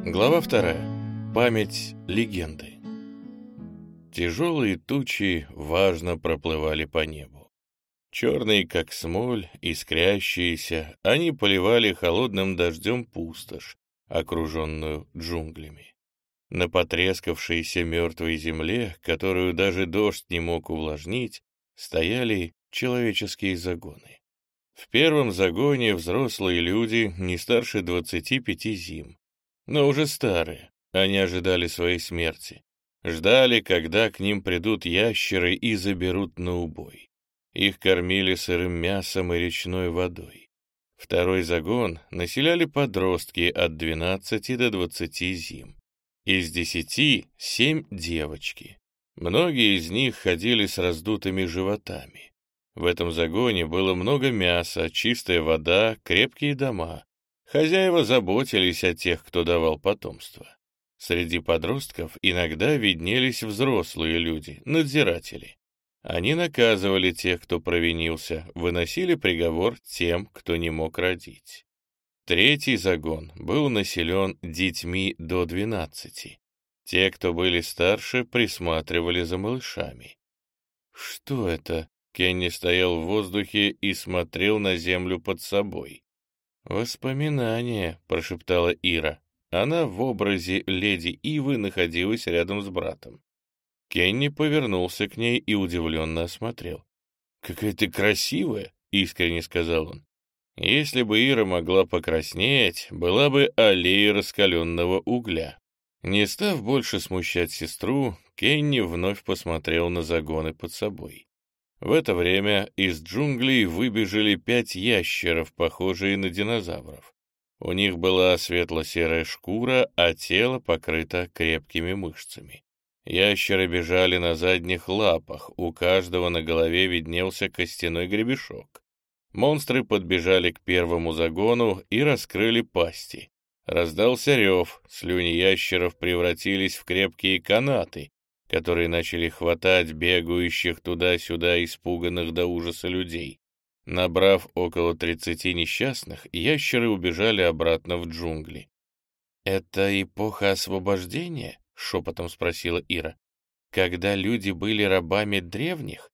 Глава 2. Память легенды. Тяжелые тучи важно проплывали по небу. Черные, как смоль, искрящиеся, они поливали холодным дождем пустошь, окруженную джунглями. На потрескавшейся мертвой земле, которую даже дождь не мог увлажнить, стояли человеческие загоны. В первом загоне взрослые люди не старше 25 зим, но уже старые, они ожидали своей смерти. Ждали, когда к ним придут ящеры и заберут на убой. Их кормили сырым мясом и речной водой. Второй загон населяли подростки от 12 до 20 зим. Из 10 — 7 девочки. Многие из них ходили с раздутыми животами. В этом загоне было много мяса, чистая вода, крепкие дома. Хозяева заботились о тех, кто давал потомство. Среди подростков иногда виднелись взрослые люди, надзиратели. Они наказывали тех, кто провинился, выносили приговор тем, кто не мог родить. Третий загон был населен детьми до 12. Те, кто были старше, присматривали за малышами. «Что это?» Кенни стоял в воздухе и смотрел на землю под собой. «Воспоминания», — прошептала Ира. Она в образе леди Ивы находилась рядом с братом. Кенни повернулся к ней и удивленно осмотрел. «Какая ты красивая!» — искренне сказал он. Если бы Ира могла покраснеть, была бы аллея раскаленного угля. Не став больше смущать сестру, Кенни вновь посмотрел на загоны под собой. В это время из джунглей выбежали 5 ящеров, похожие на динозавров. У них была светло-серая шкура, а тело покрыто крепкими мышцами. Ящеры бежали на задних лапах, у каждого на голове виднелся костяной гребешок. Монстры подбежали к первому загону и раскрыли пасти. Раздался рев, слюни ящеров превратились в крепкие канаты, которые начали хватать бегающих туда-сюда испуганных до ужаса людей. Набрав около 30 несчастных, ящеры убежали обратно в джунгли. «Это эпоха освобождения?» — шепотом спросила Ира. «Когда люди были рабами древних?»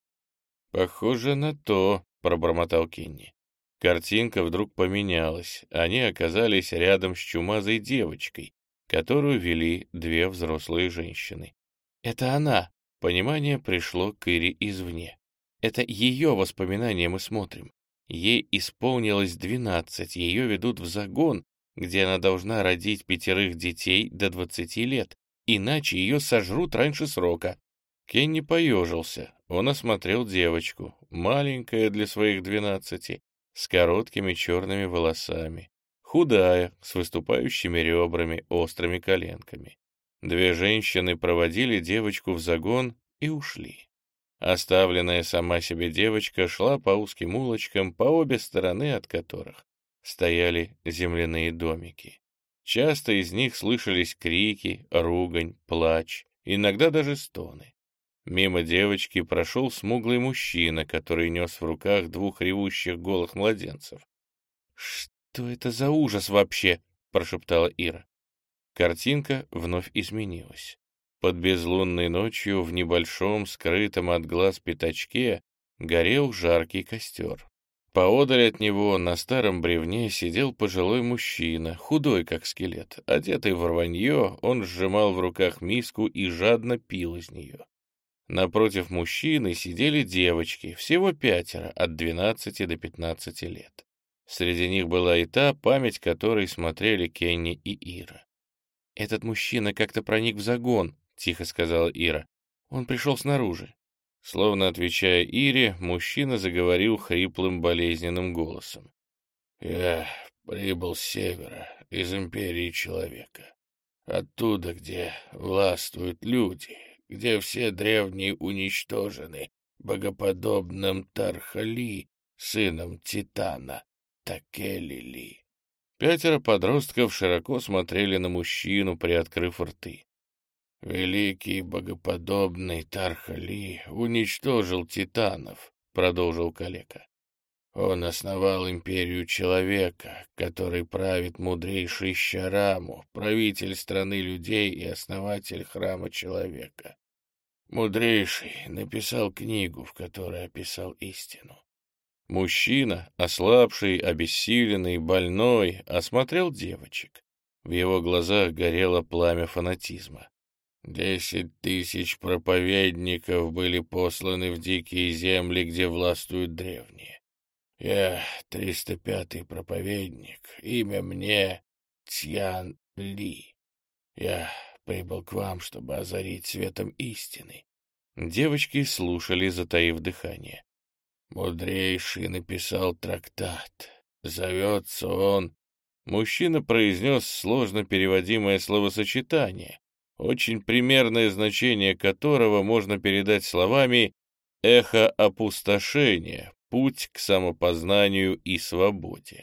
«Похоже на то», — пробормотал Кенни. Картинка вдруг поменялась. Они оказались рядом с чумазой девочкой, которую вели 2 взрослые женщины. «Это она!» — понимание пришло к Ире извне. «Это ее воспоминания мы смотрим. Ей исполнилось 12, ее ведут в загон, где она должна родить 5 детей до 20 лет, иначе ее сожрут раньше срока». Кенни поежился. Он осмотрел девочку, маленькая для своих 12, с короткими черными волосами, худая, с выступающими ребрами, острыми коленками. 2 женщины проводили девочку в загон и ушли. Оставленная сама себе девочка шла по узким улочкам, по обе стороны от которых стояли земляные домики. Часто из них слышались крики, ругань, плач, иногда даже стоны. Мимо девочки прошел смуглый мужчина, который нес в руках 2 ревущих голых младенцев. «Что это за ужас вообще?» — прошептала Ира. Картинка вновь изменилась. Под безлунной ночью в небольшом, скрытом от глаз пятачке горел жаркий костер. Поодаль от него на старом бревне сидел пожилой мужчина, худой как скелет. Одетый в рванье, он сжимал в руках миску и жадно пил из нее. Напротив мужчины сидели девочки, всего 5, от 12 до 15 лет. Среди них была и та, память которой смотрели Кенни и Ира. «Этот мужчина как-то проник в загон», — тихо сказала Ира. «Он пришел снаружи». Словно отвечая Ире, мужчина заговорил хриплым болезненным голосом. «Я прибыл с севера, из империи человека. Оттуда, где властвуют люди, где все древние уничтожены богоподобным Тархали, сыном Титана, Такелили». 5 подростков широко смотрели на мужчину, приоткрыв рты. «Великий богоподобный Тархали уничтожил титанов», — продолжил калека. Он основал империю человека, который правит мудрейший Щараму, правитель страны людей и основатель храма человека. Мудрейший написал книгу, в которой описал истину. Мужчина, ослабший, обессиленный, больной, осмотрел девочек. В его глазах горело пламя фанатизма. 10 000 проповедников были посланы в дикие земли, где властвуют древние. Я 305-й проповедник, имя мне Цьян Ли. Я прибыл к вам, чтобы озарить светом истины. Девочки слушали, затаив дыхание. Мудрейший написал трактат. Зовется он... Мужчина произнес сложно переводимое словосочетание, очень примерное значение которого можно передать словами «эхо опустошения», «путь к самопознанию и свободе».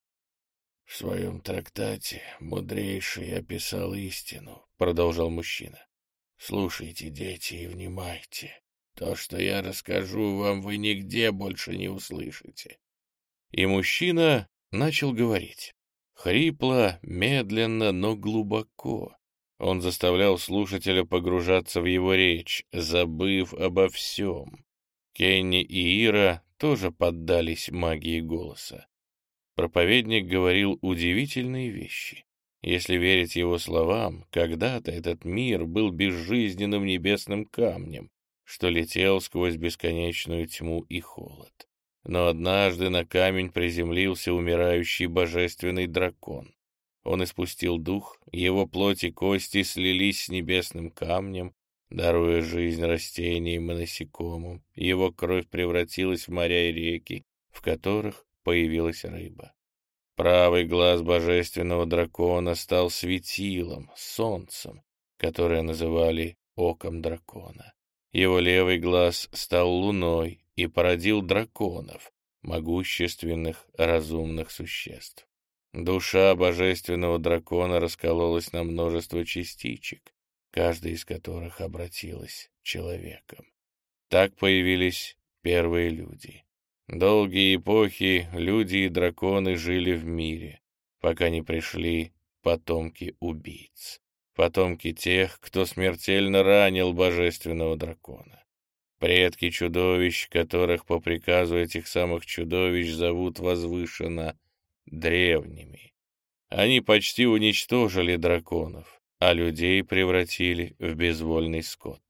«В своем трактате мудрейший описал истину», — продолжал мужчина. «Слушайте, дети, и внимайте. То, что я расскажу вам, вы нигде больше не услышите». И мужчина начал говорить. Хрипло, медленно, но глубоко. Он заставлял слушателя погружаться в его речь, забыв обо всем. Кенни и Ира тоже поддались магии голоса. Проповедник говорил удивительные вещи. Если верить его словам, когда-то этот мир был безжизненным небесным камнем, что летел сквозь бесконечную тьму и холод. Но однажды на камень приземлился умирающий божественный дракон. Он испустил дух, его плоть и кости слились с небесным камнем, даруя жизнь растениям и насекомым. Его кровь превратилась в моря и реки, в которых появилась рыба. Правый глаз божественного дракона стал светилом, солнцем, которое называли оком дракона. Его левый глаз стал луной и породил драконов, могущественных, разумных существ. Душа божественного дракона раскололась на множество частичек, каждая из которых обратилась человеком. Так появились первые люди. Долгие эпохи люди и драконы жили в мире, пока не пришли потомки убийц, потомки тех, кто смертельно ранил божественного дракона. Предки чудовищ, которых по приказу этих самых чудовищ зовут возвышенно древними. Они почти уничтожили драконов, а людей превратили в безвольный скот.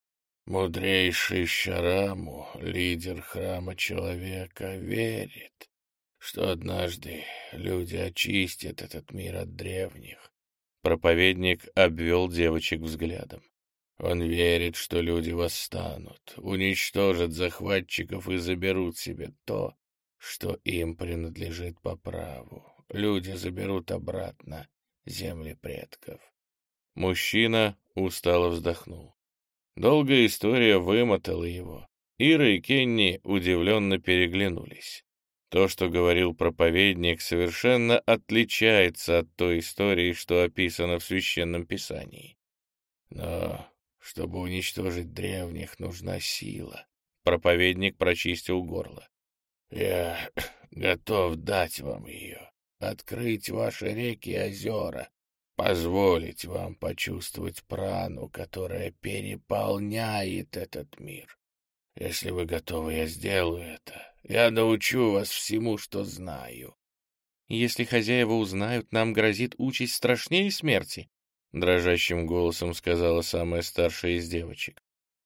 Мудрейший Щараму, лидер храма человека, верит, что однажды люди очистят этот мир от древних. Проповедник обвел девочек взглядом. Он верит, что люди восстанут, уничтожат захватчиков и заберут себе то, что им принадлежит по праву. Люди заберут обратно земли предков. Мужчина устало вздохнул. Долгая история вымотала его. Ира и Кенни удивленно переглянулись. То, что говорил проповедник, совершенно отличается от той истории, что описано в Священном Писании. Но чтобы уничтожить древних, нужна сила. Проповедник прочистил горло. Я готов дать вам ее, открыть ваши реки и озера, позволить вам почувствовать прану, которая переполняет этот мир. Если вы готовы, я сделаю это. Я научу вас всему, что знаю. Если хозяева узнают, нам грозит участь страшнее смерти, — дрожащим голосом сказала самая старшая из девочек.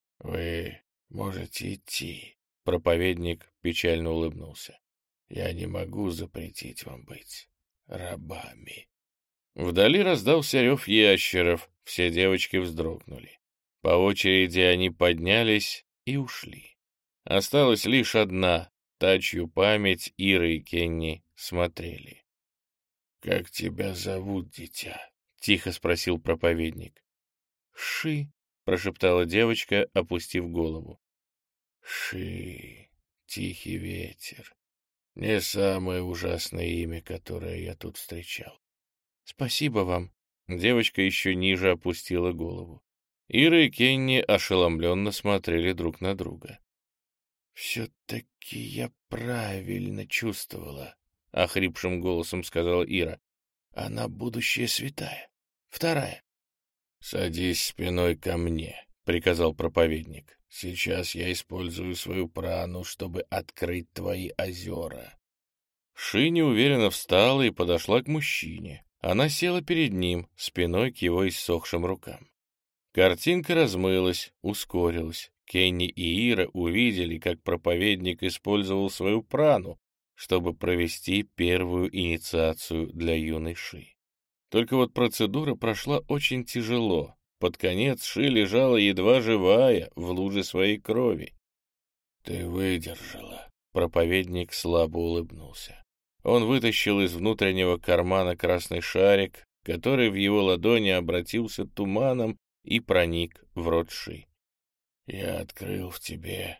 Вы можете идти. Проповедник печально улыбнулся. Я не могу запретить вам быть рабами. Вдали раздался рев ящеров, все девочки вздрогнули. По очереди они поднялись и ушли. Осталась лишь одна, та, чью память Ира и Кенни смотрели. — Как тебя зовут, дитя? — тихо спросил проповедник. — Ши, — прошептала девочка, опустив голову. — Ши, тихий ветер. Не самое ужасное имя, которое я тут встречал. — Спасибо вам. Девочка еще ниже опустила голову. Ира и Кенни ошеломленно смотрели друг на друга. — Все-таки я правильно чувствовала, — охрипшим голосом сказала Ира. Она будущая святая, вторая. — Садись спиной ко мне, — приказал проповедник. — Сейчас я использую свою прану, чтобы открыть твои озера. Ши неуверенно встала и подошла к мужчине. Она села перед ним, спиной к его иссохшим рукам. Картинка размылась, ускорилась. Кенни и Ира увидели, как проповедник использовал свою прану, чтобы провести первую инициацию для юной Ши. Только вот процедура прошла очень тяжело. Под конец Ши лежала едва живая в луже своей крови. — Ты выдержала. Проповедник слабо улыбнулся. Он вытащил из внутреннего кармана красный шарик, который в его ладони обратился туманом и проник в рот Ши. — Я открыл в тебе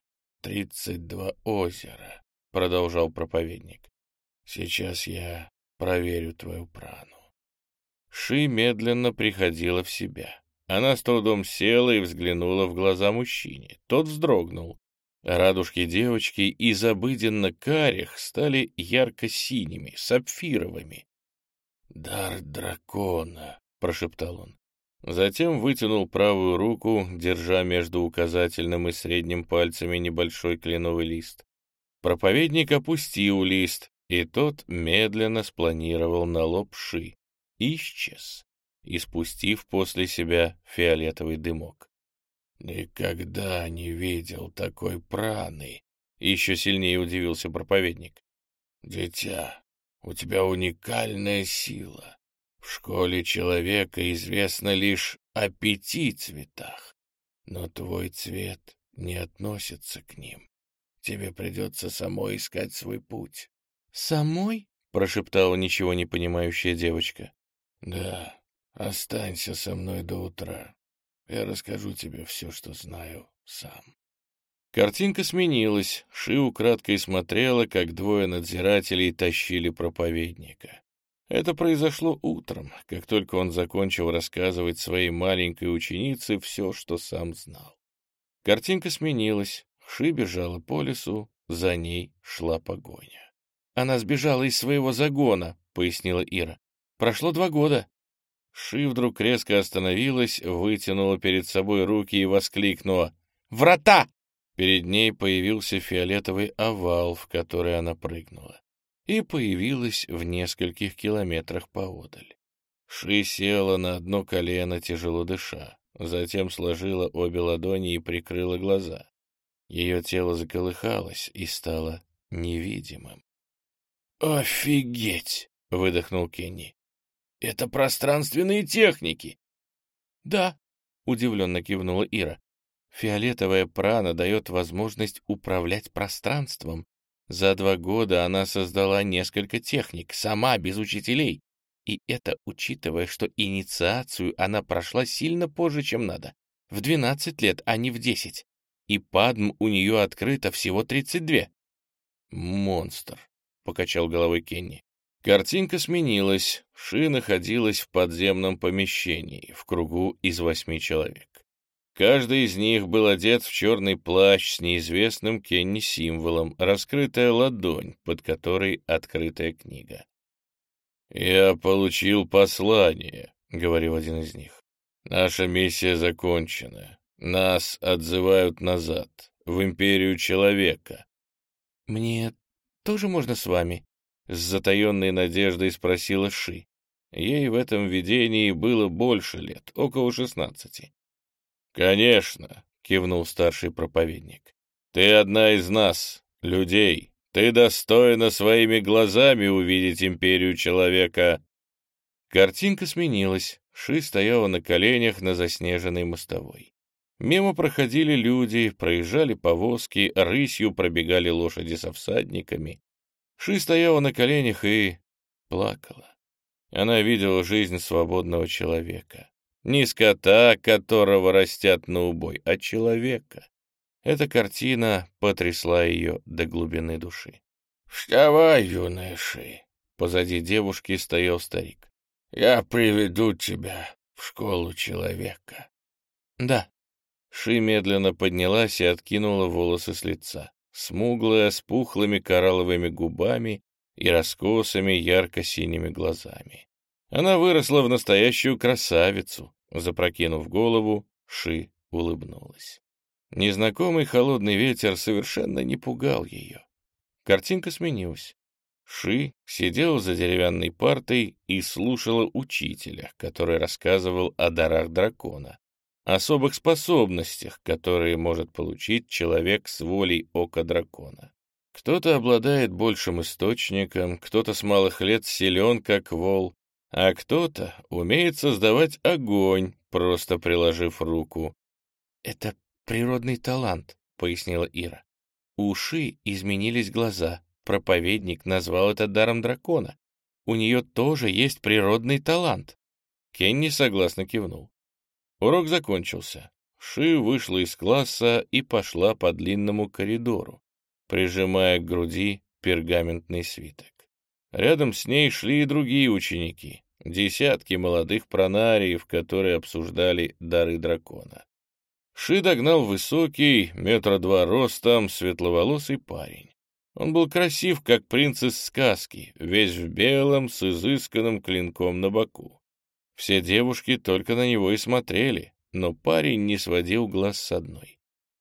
32 озера, — продолжал проповедник. — Сейчас я проверю твою прану. Ши медленно приходила в себя. Она с трудом села и взглянула в глаза мужчине. Тот вздрогнул. Радужки девочки из обыденно карих стали ярко-синими, сапфировыми. «Дар дракона», — прошептал он. Затем вытянул правую руку, держа между указательным и средним пальцами небольшой кленовый лист. Проповедник опустил лист, и тот медленно спланировал на лоб Ши и исчез, испустив после себя фиолетовый дымок. «Никогда не видел такой праны», — еще сильнее удивился проповедник. «Дитя, у тебя уникальная сила. В школе человека известно лишь о 5 цветах, но твой цвет не относится к ним. Тебе придется самой искать свой путь». «Самой?» — прошептала ничего не понимающая девочка. «Да, останься со мной до утра. Я расскажу тебе все, что знаю сам». Картинка сменилась. Ши украдкой смотрела, как двое надзирателей тащили проповедника. Это произошло утром, как только он закончил рассказывать своей маленькой ученице все, что сам знал. Картинка сменилась. Ши бежала по лесу, за ней шла погоня. «Она сбежала из своего загона», — пояснила Ира. «Прошло 2 года». Ши вдруг резко остановилась, вытянула перед собой руки и воскликнула: «Врата!» Перед ней появился фиолетовый овал, в который она прыгнула, и появилась в нескольких километрах поодаль. Ши села на одно колено, тяжело дыша, затем сложила обе ладони и прикрыла глаза. Ее тело заколыхалось и стало невидимым. «Офигеть!» — выдохнул Кенни. «Это пространственные техники!» «Да», — удивленно кивнула Ира. «Фиолетовая прана дает возможность управлять пространством. За 2 года она создала несколько техник, сама, без учителей. И это учитывая, что инициацию она прошла сильно позже, чем надо. В 12 лет, а не в 10. И падм у нее открыто всего 32. «Монстр», — покачал головой Кенни. Картинка сменилась. Ши находилась в подземном помещении, в кругу из 8 человек. Каждый из них был одет в черный плащ с неизвестным Кенни символом, раскрытая ладонь, под которой открытая книга. «Я получил послание», — говорил один из них. «Наша миссия закончена. Нас отзывают назад, в империю человека». «Мне тоже можно с вами?» — с затаенной надеждой спросила Ши. Ей в этом видении было больше лет, около 16. «Конечно», — кивнул старший проповедник. «Ты одна из нас, людей. Ты достойна своими глазами увидеть империю человека». Картинка сменилась. Ши стояла на коленях на заснеженной мостовой. Мимо проходили люди, проезжали повозки, рысью пробегали лошади со всадниками. Ши стояла на коленях и плакала. Она видела жизнь свободного человека. Не скота, которого растят на убой, а человека. Эта картина потрясла ее до глубины души. «Вставай, юная Ши!» Позади девушки стоял старик. «Я приведу тебя в школу человека». «Да». Ши медленно поднялась и откинула волосы с лица. смуглая, с пухлыми коралловыми губами и раскосыми ярко-синими глазами. Она выросла в настоящую красавицу. Запрокинув голову, Ши улыбнулась. Незнакомый холодный ветер совершенно не пугал ее. Картинка сменилась. Ши сидела за деревянной партой и слушала учителя, который рассказывал о дарах дракона, особых способностях, которые может получить человек с волей ока дракона. Кто-то обладает большим источником, кто-то с малых лет силен, как вол, а кто-то умеет создавать огонь, просто приложив руку. «Это природный талант», — пояснила Ира. «У Ши изменились глаза. Проповедник назвал это даром дракона. У нее тоже есть природный талант». Кенни согласно кивнул. Урок закончился. Ши вышла из класса и пошла по длинному коридору, прижимая к груди пергаментный свиток. Рядом с ней шли и другие ученики, десятки молодых пронариев, которые обсуждали дары дракона. Ши догнал высокий, 2 метра ростом, светловолосый парень. Он был красив, как принц из сказки, весь в белом, с изысканным клинком на боку. Все девушки только на него и смотрели, но парень не сводил глаз с одной.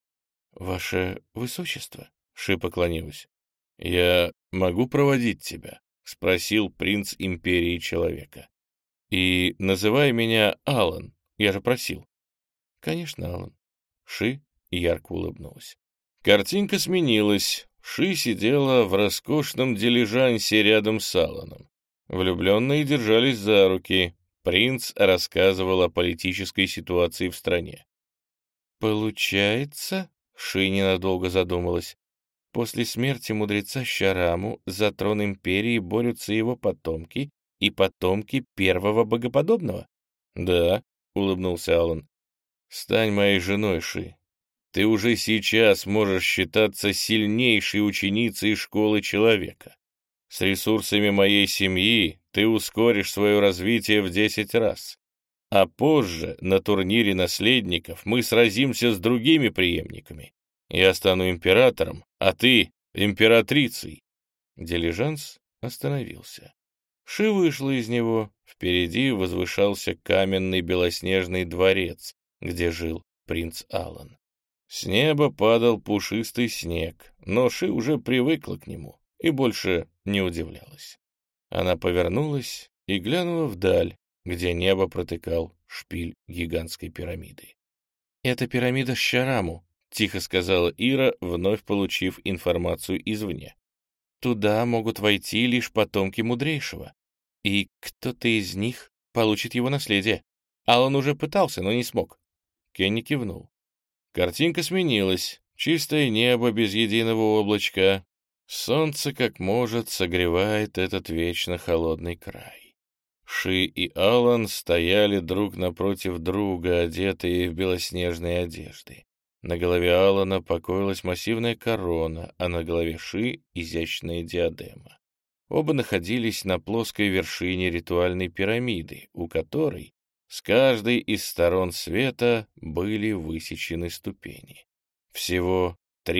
«Ваше высочество», — Ши поклонилась, — «я могу проводить тебя?» — спросил принц империи человека. «И называй меня Алан, я же просил». «Конечно, Алан». Ши ярко улыбнулась. Картинка сменилась. Ши сидела в роскошном дилижансе рядом с Аланом. Влюбленные держались за руки. Принц рассказывал о политической ситуации в стране. «Получается, — Ши ненадолго задумалась, — после смерти мудреца Щараму за трон империи борются его потомки и потомки первого богоподобного?» «Да», — улыбнулся Алан. «Стань моей женой, Ши. Ты уже сейчас можешь считаться сильнейшей ученицей школы человека. С ресурсами моей семьи ты ускоришь свое развитие в 10 раз. А позже, на турнире наследников, мы сразимся с другими преемниками. Я стану императором, а ты — императрицей». Дилижанс остановился. Ши вышла из него. Впереди возвышался каменный белоснежный дворец, где жил принц Алан. С неба падал пушистый снег, но Ши уже привыкла к нему и больше не удивлялась. Она повернулась и глянула вдаль, где небо протыкал шпиль гигантской пирамиды. «Это пирамида Щараму», — тихо сказала Ира, вновь получив информацию извне. «Туда могут войти лишь потомки мудрейшего, и кто-то из них получит его наследие. Алан уже пытался, но не смог». Кенни кивнул. Картинка сменилась. Чистое небо без единого облачка. Солнце, как может, согревает этот вечно холодный край. Ши и Алан стояли друг напротив друга, одетые в белоснежные одежды. На голове Алана покоилась массивная корона, а на голове Ши — изящная диадема. Оба находились на плоской вершине ритуальной пирамиды, у которой с каждой из сторон света были высечены ступени. Всего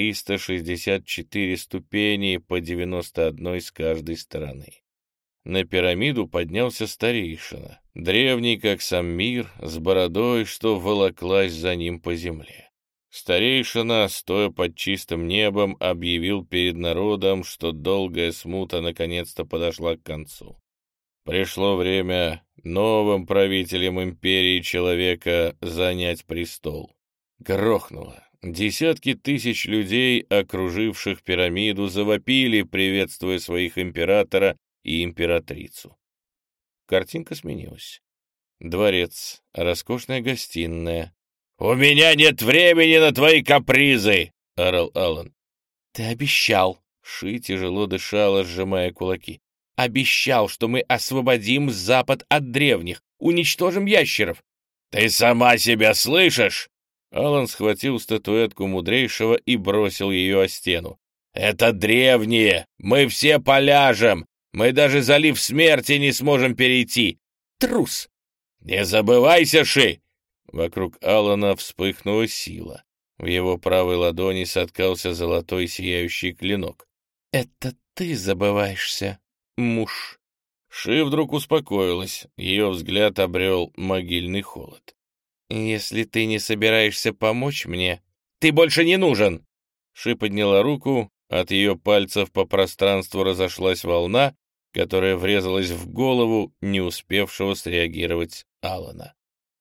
364 ступени по 91 с каждой стороны. На пирамиду поднялся старейшина, древний, как сам мир, с бородой, что волоклась за ним по земле. Старейшина, стоя под чистым небом, объявил перед народом, что долгая смута наконец-то подошла к концу. Пришло время новым правителям империи человека занять престол. Грохнуло. Десятки тысяч людей, окруживших пирамиду, завопили, приветствуя своих императора и императрицу. Картинка сменилась. Дворец, роскошная гостиная. «У меня нет времени на твои капризы!» — орал Алан. «Ты обещал!» — Ши тяжело дышала, сжимая кулаки. «Обещал, что мы освободим Запад от древних, уничтожим ящеров!» «Ты сама себя слышишь?» Алан схватил статуэтку мудрейшего и бросил ее о стену. «Это древние! Мы все поляжем! Мы даже залив смерти не сможем перейти! Трус!» «Не забывайся, Ши!» Вокруг Алана вспыхнула сила. В его правой ладони соткался золотой сияющий клинок. «Это ты забываешься, муж». Ши вдруг успокоилась, ее взгляд обрел могильный холод. «Если ты не собираешься помочь мне, ты больше не нужен!» Ши подняла руку, от ее пальцев по пространству разошлась волна, которая врезалась в голову не успевшего среагировать Алана.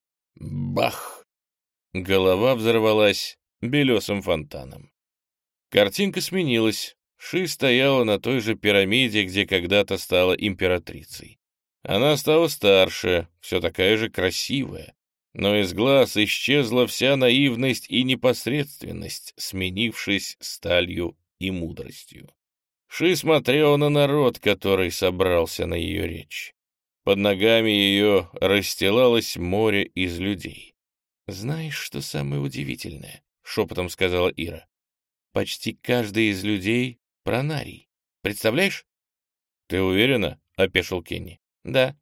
Бах! Голова взорвалась белесым фонтаном. Картинка сменилась. Ши стояла на той же пирамиде, где когда-то стала императрицей. Она стала старше, все такая же красивая, но из глаз исчезла вся наивность и непосредственность, сменившись сталью и мудростью. Ши смотрела на народ, который собрался на ее речь. Под ногами ее расстилалось море из людей. «Знаешь, что самое удивительное?» — шепотом сказала Ира. «Почти каждый из людей — пронарий. Представляешь?» «Ты уверена?» — опешил Кенни. «Да».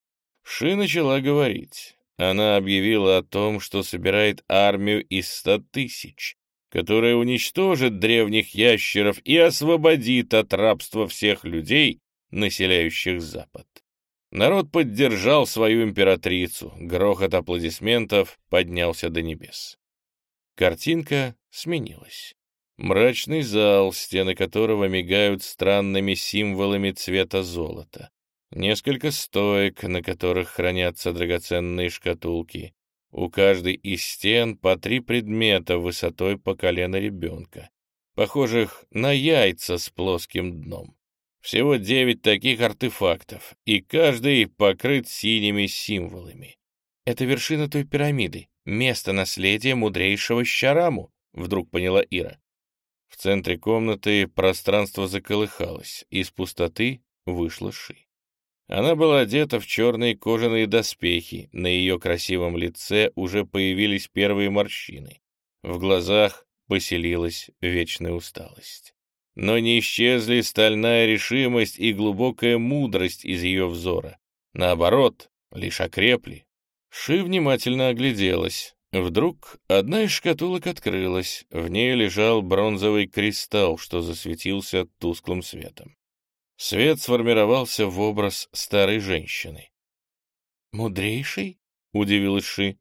Ши начала говорить. Она объявила о том, что собирает армию из 100 тысяч, которая уничтожит древних ящеров и освободит от рабства всех людей, населяющих Запад. Народ поддержал свою императрицу, грохот аплодисментов поднялся до небес. Картинка сменилась. Мрачный зал, стены которого мигают странными символами цвета золота. Несколько стоек, на которых хранятся драгоценные шкатулки. У каждой из стен по 3 предмета высотой по колено ребенка, похожих на яйца с плоским дном. Всего 9 таких артефактов, и каждый покрыт синими символами. «Это вершина той пирамиды, место наследия мудрейшего Щараму», — вдруг поняла Ира. В центре комнаты пространство заколыхалось, из пустоты вышла Ши. Она была одета в черные кожаные доспехи, на ее красивом лице уже появились первые морщины. В глазах поселилась вечная усталость. Но не исчезли стальная решимость и глубокая мудрость из ее взора. Наоборот, лишь окрепли. Ши внимательно огляделась. Вдруг одна из шкатулок открылась, в ней лежал бронзовый кристалл, что засветился тусклым светом. Свет сформировался в образ старой женщины. «Мудрейший?» — удивилась Ши.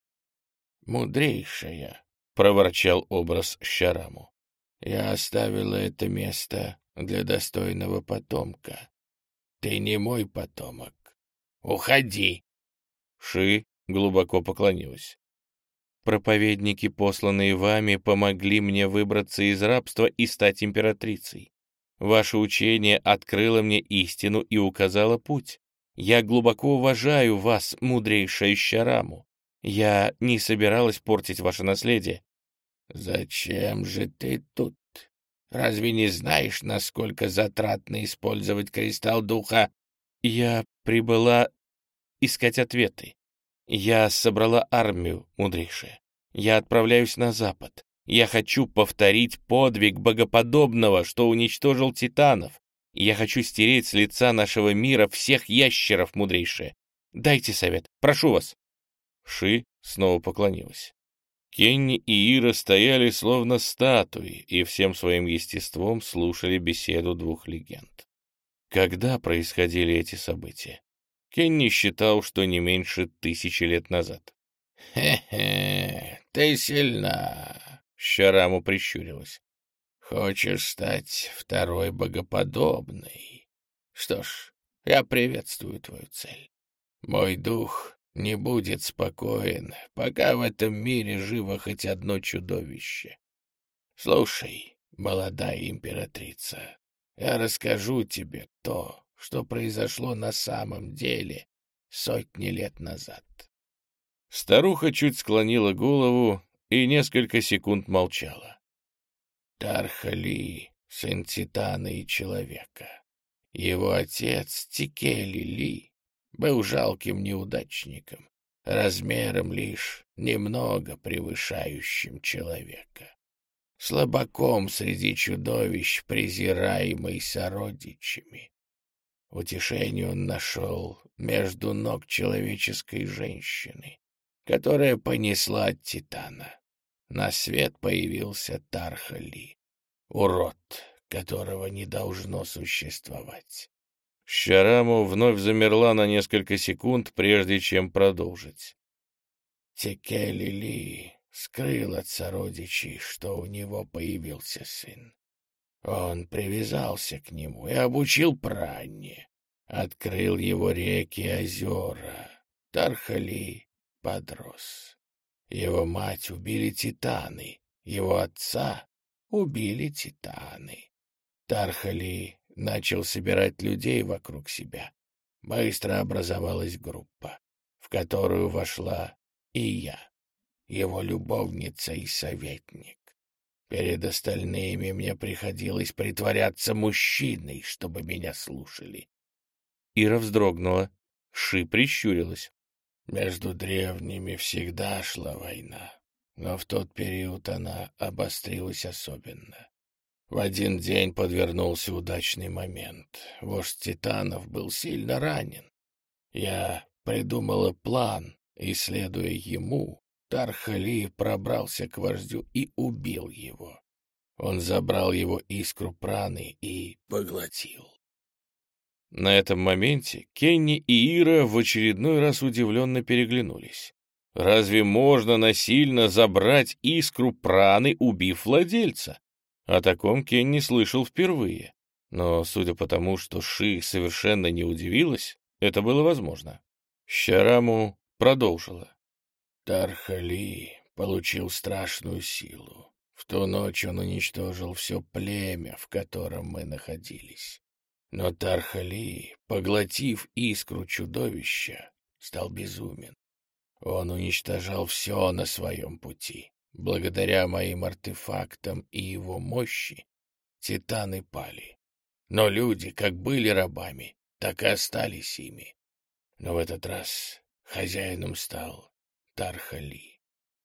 «Мудрейшая», — проворчал образ Щараму. «Я оставила это место для достойного потомка. Ты не мой потомок. Уходи!» Ши глубоко поклонилась. «Проповедники, посланные вами, помогли мне выбраться из рабства и стать императрицей. Ваше учение открыло мне истину и указало путь. Я глубоко уважаю вас, мудрейшая Щараму. Я не собиралась портить ваше наследие». «Зачем же ты тут? Разве не знаешь, насколько затратно использовать кристалл духа?» «Я прибыла искать ответы. Я собрала армию, мудрейшая. Я отправляюсь на запад. Я хочу повторить подвиг богоподобного, что уничтожил титанов. Я хочу стереть с лица нашего мира всех ящеров, мудрейшая. Дайте совет, прошу вас». Ши снова поклонилась. Кенни и Ира стояли словно статуи и всем своим естеством слушали беседу двух легенд. Когда происходили эти события? Кенни считал, что не меньше 1000 лет назад. «Хе-хе, ты сильна», — Щараму прищурилась. «Хочешь стать второй богоподобной? Что ж, я приветствую твою цель. Мой дух не будет спокоен, пока в этом мире живо хоть одно чудовище. Слушай, молодая императрица, я расскажу тебе то, что произошло на самом деле сотни лет назад». Старуха чуть склонила голову и несколько секунд молчала. Тарха-Ли, сын Титана и Человека. Его отец Тикели-Ли был жалким неудачником, размером лишь немного превышающим человека. Слабаком среди чудовищ, презираемый сородичами. Утешение он нашел между ног человеческой женщины, которая понесла от Титана. на свет появился Тархали, урод, которого не должно существовать. Щараму вновь замерла на несколько секунд, прежде чем продолжить. Текели-Ли скрыл от сородичей, что у него появился сын. Он привязался к нему и обучил пране, открыл его реки и озера. Тархали подрос. Его мать убили титаны, его отца убили титаны. Тархали начал собирать людей вокруг себя. Быстро образовалась группа, в которую вошла и я, его любовница и советник. Перед остальными мне приходилось притворяться мужчиной, чтобы меня слушали. Ира вздрогнула. Ши прищурилась. Между древними всегда шла война, но в тот период она обострилась особенно. В один день подвернулся удачный момент. Вождь титанов был сильно ранен. Я придумала план, и, следуя ему, Тархали пробрался к вождю и убил его. Он забрал его искру праны и поглотил. На этом моменте Кенни и Ира в очередной раз удивленно переглянулись. Разве можно насильно забрать искру праны, убив владельца? О таком Кенни слышал впервые. Но, судя по тому, что Ши совершенно не удивилась, это было возможно. Щараму продолжила. Тархали получил страшную силу. В ту ночь он уничтожил все племя, в котором мы находились. Но Тархали, поглотив искру чудовища, стал безумен. Он уничтожал все на своем пути. Благодаря моим артефактам и его мощи титаны пали. Но люди, как были рабами, так и остались ими. Но в этот раз хозяином стал Тархали.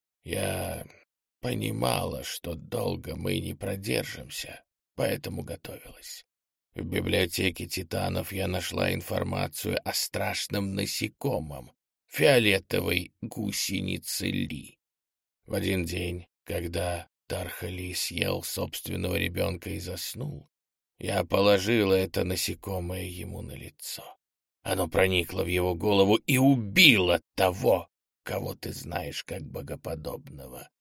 Я понимала, что долго мы не продержимся, поэтому готовилась. В библиотеке титанов я нашла информацию о страшном насекомом, фиолетовой гусенице Ли. В один день, когда Тархали съел собственного ребенка и заснул, я положила это насекомое ему на лицо. Оно проникло в его голову и убило того, кого ты знаешь как богоподобного.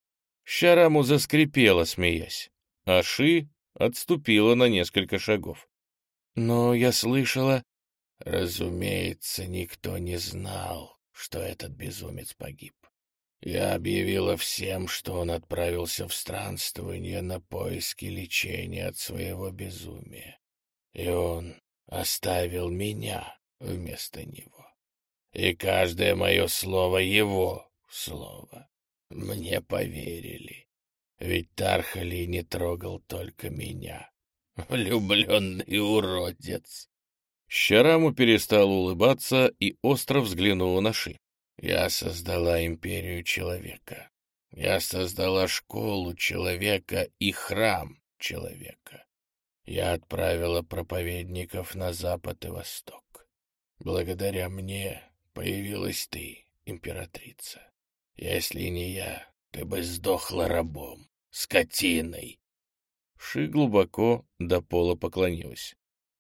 Щараму заскрипела, смеясь, а Ши отступила на несколько шагов. Но я слышала... Разумеется, никто не знал, что этот безумец погиб. Я объявила всем, что он отправился в странствование на поиски лечения от своего безумия. И он оставил меня вместо него. И каждое мое слово — его слово. Мне поверили. Ведь Тархали не трогал только меня. Влюбленный уродец. Щараму перестал улыбаться и остро взглянула на Ши. Я создала империю человека. Я создала школу человека и храм человека. Я отправила проповедников на запад и восток. Благодаря мне появилась ты, императрица. Если не я, ты бы сдохла рабом, скотиной. Ши глубоко до пола поклонилась.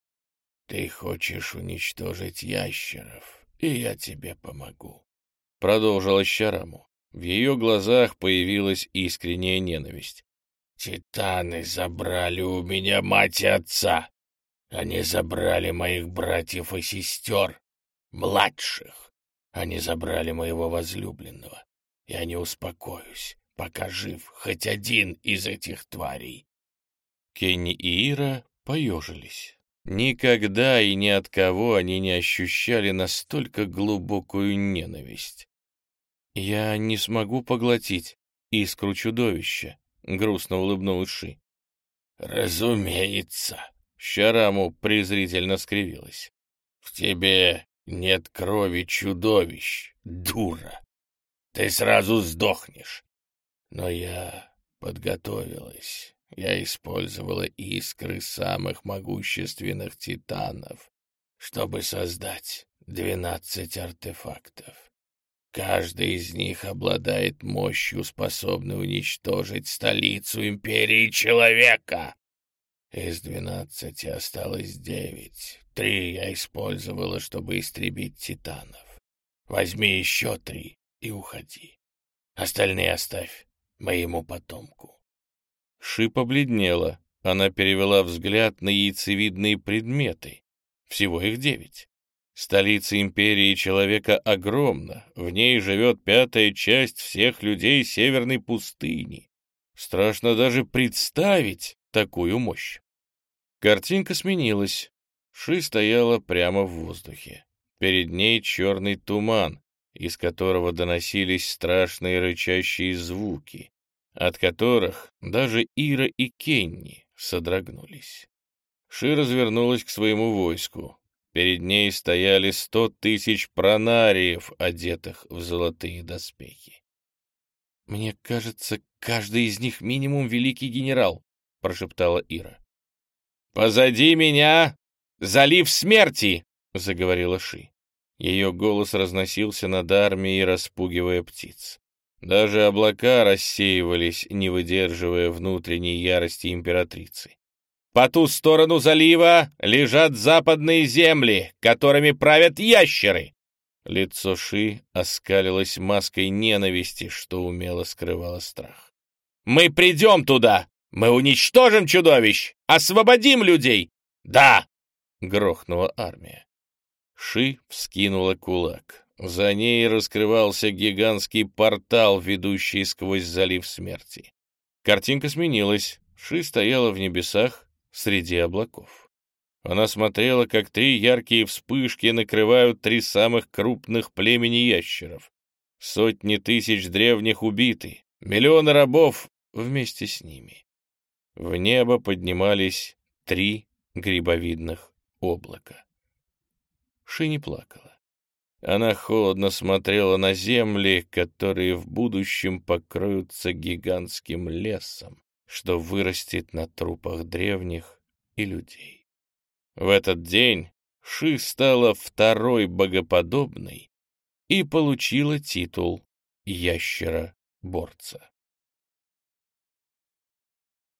Ты хочешь уничтожить ящеров, и я тебе помогу. Продолжила Щараму. В ее глазах появилась искренняя ненависть. Титаны забрали у меня мать и отца. Они забрали моих братьев и сестер, младших. Они забрали моего возлюбленного. Я не успокоюсь, пока жив хоть один из этих тварей. Кенни и Ира поежились. Никогда и ни от кого они не ощущали настолько глубокую ненависть. «Я не смогу поглотить искру чудовища», — грустно улыбнулась Ши. «Разумеется», — Щараму презрительно скривилась. «В тебе нет крови чудовищ, дура. Ты сразу сдохнешь. Но я подготовилась». Я использовала искры самых могущественных титанов, чтобы создать 12 артефактов. Каждый из них обладает мощью, способной уничтожить столицу империи человека. Из 12 осталось 9. 3 я использовала, чтобы истребить титанов. Возьми еще 3 и уходи. Остальные оставь моему потомку. Ши побледнела. Она перевела взгляд на яйцевидные предметы. Всего их 9. Столица империи человека огромна. В ней живет 5-я часть всех людей Северной пустыни. Страшно даже представить такую мощь. Картинка сменилась. Ши стояла прямо в воздухе. Перед ней черный туман, из которого доносились страшные рычащие звуки, от которых даже Ира и Кенни содрогнулись. Ши развернулась к своему войску. Перед ней стояли 100 000 пронариев, одетых в золотые доспехи. «Мне кажется, каждый из них минимум великий генерал», — прошептала Ира. «Позади меня залив смерти!» — заговорила Ши. Ее голос разносился над армией, распугивая птиц. Даже облака рассеивались, не выдерживая внутренней ярости императрицы. «По ту сторону залива лежат западные земли, которыми правят ящеры!» Лицо Ши оскалилось маской ненависти, что умело скрывало страх. «Мы придем туда! Мы уничтожим чудовищ! Освободим людей! Да!» — грохнула армия. Ши вскинула кулак. За ней раскрывался гигантский портал, ведущий сквозь залив смерти. Картинка сменилась. Ши стояла в небесах среди облаков. Она смотрела, как 3 яркие вспышки накрывают 3 самых крупных племени ящеров. Сотни тысяч древних убиты, миллионы рабов вместе с ними. В небо поднимались 3 грибовидных облака. Ши не плакала. Она холодно смотрела на земли, которые в будущем покроются гигантским лесом, что вырастет на трупах древних и людей. В этот день Ши стала 2-й богоподобной и получила титул ящера-борца.